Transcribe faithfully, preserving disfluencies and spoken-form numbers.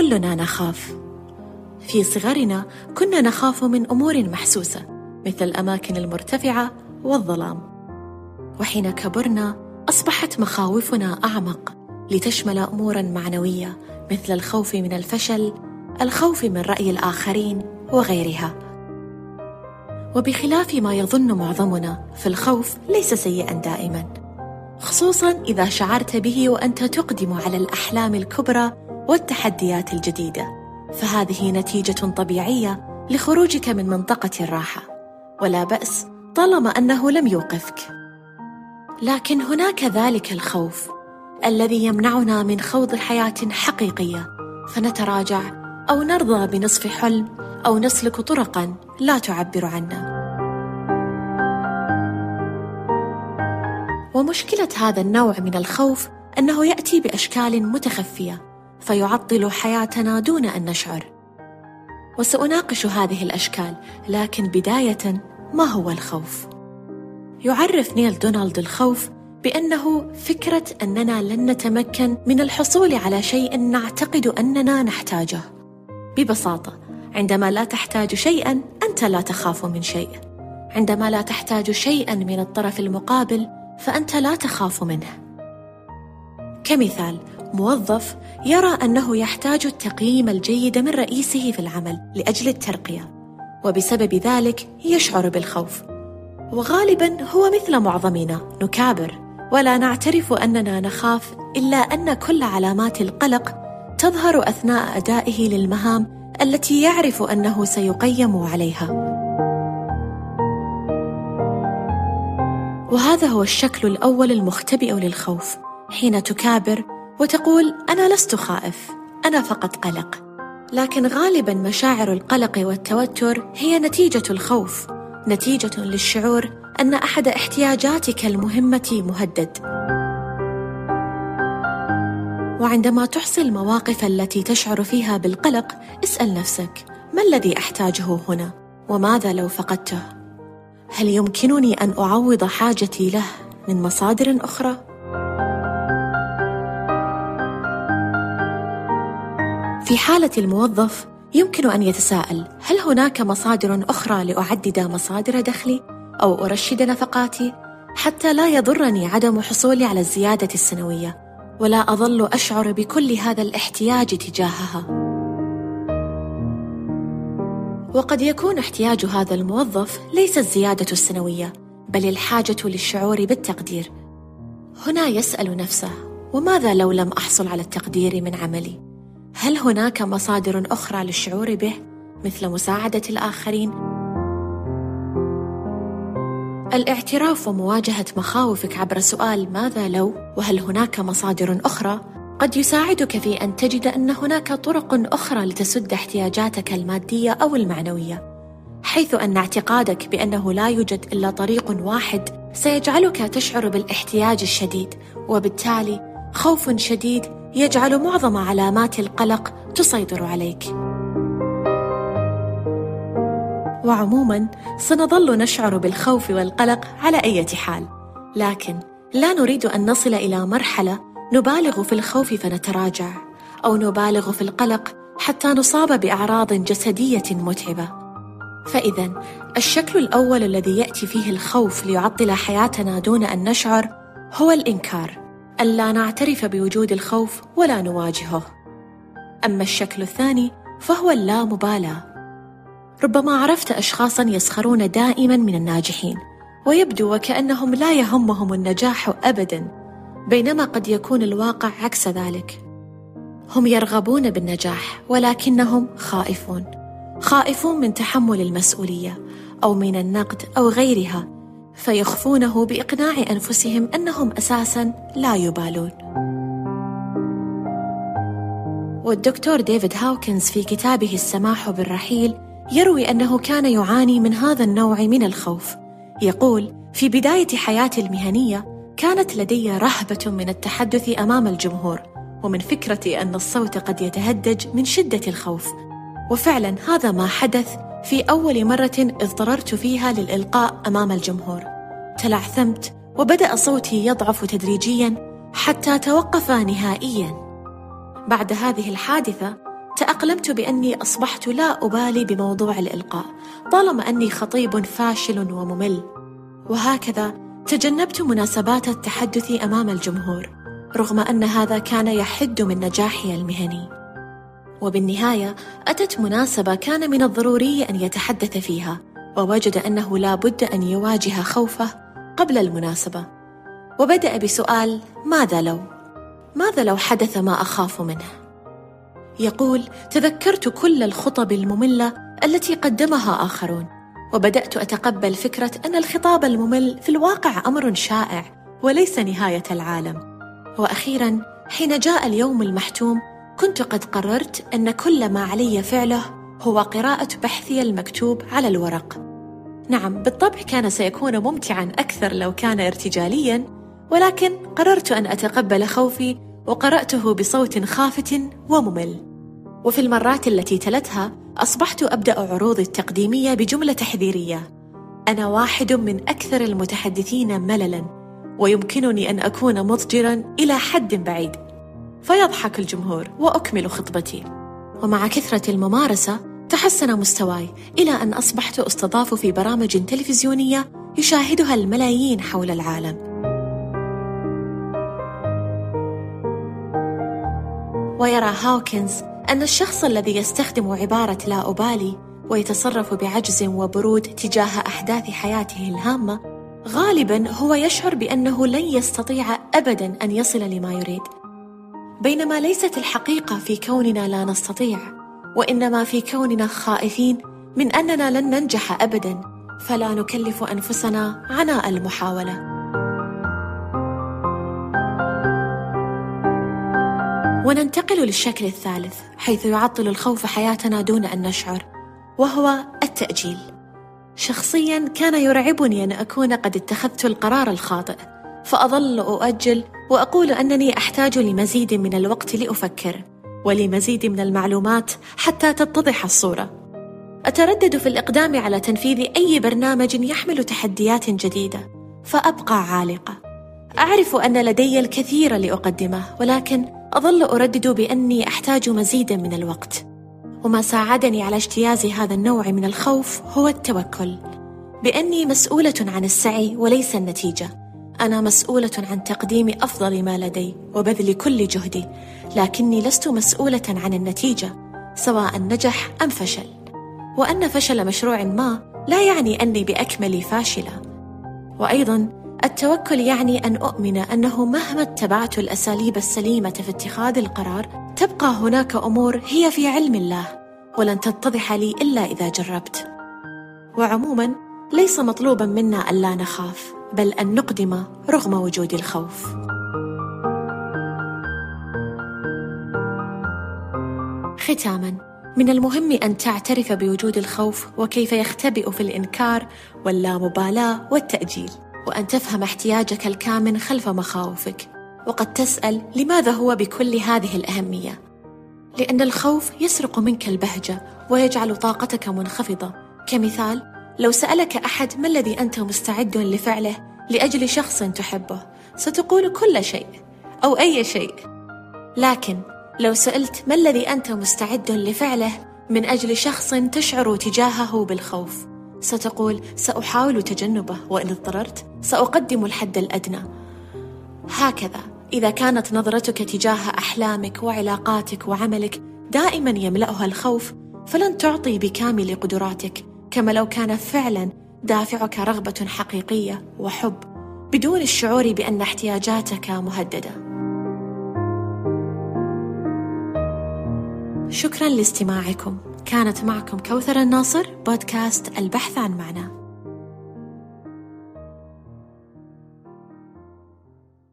كلنا نخاف. في صغرنا كنا نخاف من أمور محسوسة مثل الأماكن المرتفعة والظلام، وحين كبرنا أصبحت مخاوفنا أعمق لتشمل أموراً معنوية مثل الخوف من الفشل، الخوف من رأي الآخرين وغيرها. وبخلاف ما يظن معظمنا، فالخوف ليس سيئاً دائماً، خصوصاً إذا شعرت به وأنت تقدم على الأحلام الكبرى والتحديات الجديدة، فهذه نتيجة طبيعية لخروجك من منطقة الراحة، ولا بأس طالما أنه لم يوقفك. لكن هناك ذلك الخوف الذي يمنعنا من خوض حياة حقيقية، فنتراجع أو نرضى بنصف حلم أو نسلك طرقاً لا تعبر عنا. ومشكلة هذا النوع من الخوف أنه يأتي بأشكال متخفية فيعطل حياتنا دون أن نشعر. وسأناقش هذه الأشكال، لكن بداية، ما هو الخوف؟ يعرف نيل دونالد الخوف بأنه فكرة أننا لن نتمكن من الحصول على شيء نعتقد أننا نحتاجه. ببساطة، عندما لا تحتاج شيئاً أنت لا تخاف من شيء، عندما لا تحتاج شيئاً من الطرف المقابل فأنت لا تخاف منه. كمثال، موظف يرى أنه يحتاج التقييم الجيد من رئيسه في العمل لأجل الترقية، وبسبب ذلك يشعر بالخوف. وغالباً هو مثل معظمنا، نكابر ولا نعترف أننا نخاف، إلا أن كل علامات القلق تظهر أثناء أدائه للمهام التي يعرف أنه سيقيم عليها. وهذا هو الشكل الأول المختبئ للخوف، حين تكابر وتقول أنا لست خائف، أنا فقط قلق. لكن غالباً مشاعر القلق والتوتر هي نتيجة الخوف، نتيجة للشعور أن أحد احتياجاتك المهمة مهدد. وعندما تحصي المواقف التي تشعر فيها بالقلق، اسأل نفسك: ما الذي أحتاجه هنا؟ وماذا لو فقدته؟ هل يمكنني أن أعوض حاجتي له من مصادر أخرى؟ في حالة الموظف يمكن أن يتساءل: هل هناك مصادر أخرى لأعدد مصادر دخلي أو أرشد نفقاتي حتى لا يضرني عدم حصولي على الزيادة السنوية ولا أظل أشعر بكل هذا الاحتياج تجاهها؟ وقد يكون احتياج هذا الموظف ليس الزيادة السنوية، بل الحاجة للشعور بالتقدير. هنا يسأل نفسه: وماذا لو لم أحصل على التقدير من عملي؟ هل هناك مصادر أخرى للشعور به، مثل مساعدة الآخرين؟ الاعتراف ومواجهة مخاوفك عبر سؤال ماذا لو وهل هناك مصادر أخرى قد يساعدك في أن تجد أن هناك طرق أخرى لتسد احتياجاتك المادية أو المعنوية، حيث أن اعتقادك بأنه لا يوجد إلا طريق واحد سيجعلك تشعر بالاحتياج الشديد، وبالتالي خوف شديد يجعل معظم علامات القلق تسيطر عليك. وعموماً سنظل نشعر بالخوف والقلق على أي حال، لكن لا نريد أن نصل إلى مرحلة نبالغ في الخوف فنتراجع، أو نبالغ في القلق حتى نصاب بأعراض جسدية متعبة. فإذن الشكل الأول الذي يأتي فيه الخوف ليعطل حياتنا دون أن نشعر هو الإنكار، ألا نعترف بوجود الخوف ولا نواجهه. أما الشكل الثاني فهو اللامبالاة. ربما عرفت أشخاصاً يسخرون دائماً من الناجحين، ويبدو وكأنهم لا يهمهم النجاح أبداً، بينما قد يكون الواقع عكس ذلك. هم يرغبون بالنجاح ولكنهم خائفون، خائفون من تحمل المسؤولية أو من النقد أو غيرها، فيخفونه بإقناع أنفسهم أنهم أساساً لا يبالون. والدكتور ديفيد هاوكنز في كتابه السماح بالرحيل يروي أنه كان يعاني من هذا النوع من الخوف. يقول: في بداية حياتي المهنية كانت لدي رهبة من التحدث أمام الجمهور، ومن فكرة أن الصوت قد يتهدج من شدة الخوف. وفعلا هذا ما حدث في أول مرة اضطررت فيها للإلقاء أمام الجمهور. تلعثمت وبدأ صوتي يضعف تدريجيا حتى توقف نهائيا. بعد هذه الحادثة تأقلمت بأني أصبحت لا أبالي بموضوع الإلقاء طالما أني خطيب فاشل وممل، وهكذا تجنبت مناسبات التحدث أمام الجمهور رغم أن هذا كان يحد من نجاحي المهني. وبالنهاية أتت مناسبة كان من الضروري أن يتحدث فيها، ووجد أنه لا بد أن يواجه خوفه قبل المناسبة، وبدأ بسؤال: ماذا لو؟ ماذا لو حدث ما أخاف منه؟ يقول: تذكرت كل الخطب المملة التي قدمها آخرون، وبدأت أتقبل فكرة أن الخطاب الممل في الواقع أمر شائع وليس نهاية العالم. وأخيراً حين جاء اليوم المحتوم كنت قد قررت أن كل ما علي فعله هو قراءة بحثي المكتوب على الورق. نعم، بالطبع كان سيكون ممتعاً أكثر لو كان ارتجالياً، ولكن قررت أن أتقبل خوفي وقرأته بصوت خافت وممل. وفي المرات التي تلتها أصبحت أبدأ عروضي التقديمية بجملة تحذيرية: أنا واحد من أكثر المتحدثين مللاً، ويمكنني أن أكون مضجراً إلى حد بعيد. فيضحك الجمهور وأكمل خطبتي. ومع كثرة الممارسة تحسن مستواي إلى أن أصبحت أستضاف في برامج تلفزيونية يشاهدها الملايين حول العالم. ويرى هاوكنز أن الشخص الذي يستخدم عبارة لا أبالي ويتصرف بعجز وبرود تجاه أحداث حياته الهامة غالباً هو يشعر بأنه لن يستطيع أبداً أن يصل لما يريد، بينما ليست الحقيقة في كوننا لا نستطيع، وإنما في كوننا خائفين من أننا لن ننجح أبداً، فلا نكلف أنفسنا عناء المحاولة. وننتقل للشكل الثالث حيث يعطل الخوف حياتنا دون أن نشعر، وهو التأجيل. شخصياً كان يرعبني أن أكون قد اتخذت القرار الخاطئ، فأظل أؤجل وأقول أنني أحتاج لمزيد من الوقت لأفكر ولمزيد من المعلومات حتى تتضح الصورة. أتردد في الإقدام على تنفيذ أي برنامج يحمل تحديات جديدة، فأبقى عالقة. أعرف أن لدي الكثير لأقدمه، ولكن أظل أردد بأني أحتاج مزيدا من الوقت. وما ساعدني على اجتياز هذا النوع من الخوف هو التوكل، بأني مسؤولة عن السعي وليس النتيجة. أنا مسؤولة عن تقديم أفضل ما لدي وبذل كل جهدي، لكني لست مسؤولة عن النتيجة سواء نجح أم فشل. وأن فشل مشروع ما لا يعني أني بأكمل فاشلة. وأيضا التوكل يعني أن أؤمن أنه مهما اتبعت الأساليب السليمة في اتخاذ القرار تبقى هناك أمور هي في علم الله ولن تتضح لي إلا إذا جربت. وعموما ليس مطلوبا منا ألا نخاف، بل أن نقدم رغم وجود الخوف. ختاما، من المهم أن تعترف بوجود الخوف وكيف يختبئ في الإنكار واللامبالاة والتأجيل، وأن تفهم احتياجك الكامن خلف مخاوفك. وقد تسأل: لماذا هو بكل هذه الأهمية؟ لأن الخوف يسرق منك البهجة ويجعل طاقتك منخفضة. كمثال، لو سألك أحد ما الذي أنت مستعد لفعله لأجل شخص تحبه، ستقول كل شيء أو أي شيء. لكن لو سألت ما الذي أنت مستعد لفعله من أجل شخص تشعر تجاهه بالخوف، ستقول: سأحاول تجنبه، وإن اضطررت سأقدم الحد الأدنى. هكذا إذا كانت نظرتك تجاه أحلامك وعلاقاتك وعملك دائما يملأها الخوف، فلن تعطي بكامل قدراتك، كما لو كان فعلا دافعك رغبة حقيقية وحب بدون الشعور بأن احتياجاتك مهددة. شكرا لاستماعكم. كانت معكم كوثر الناصر، بودكاست البحث عن معنى.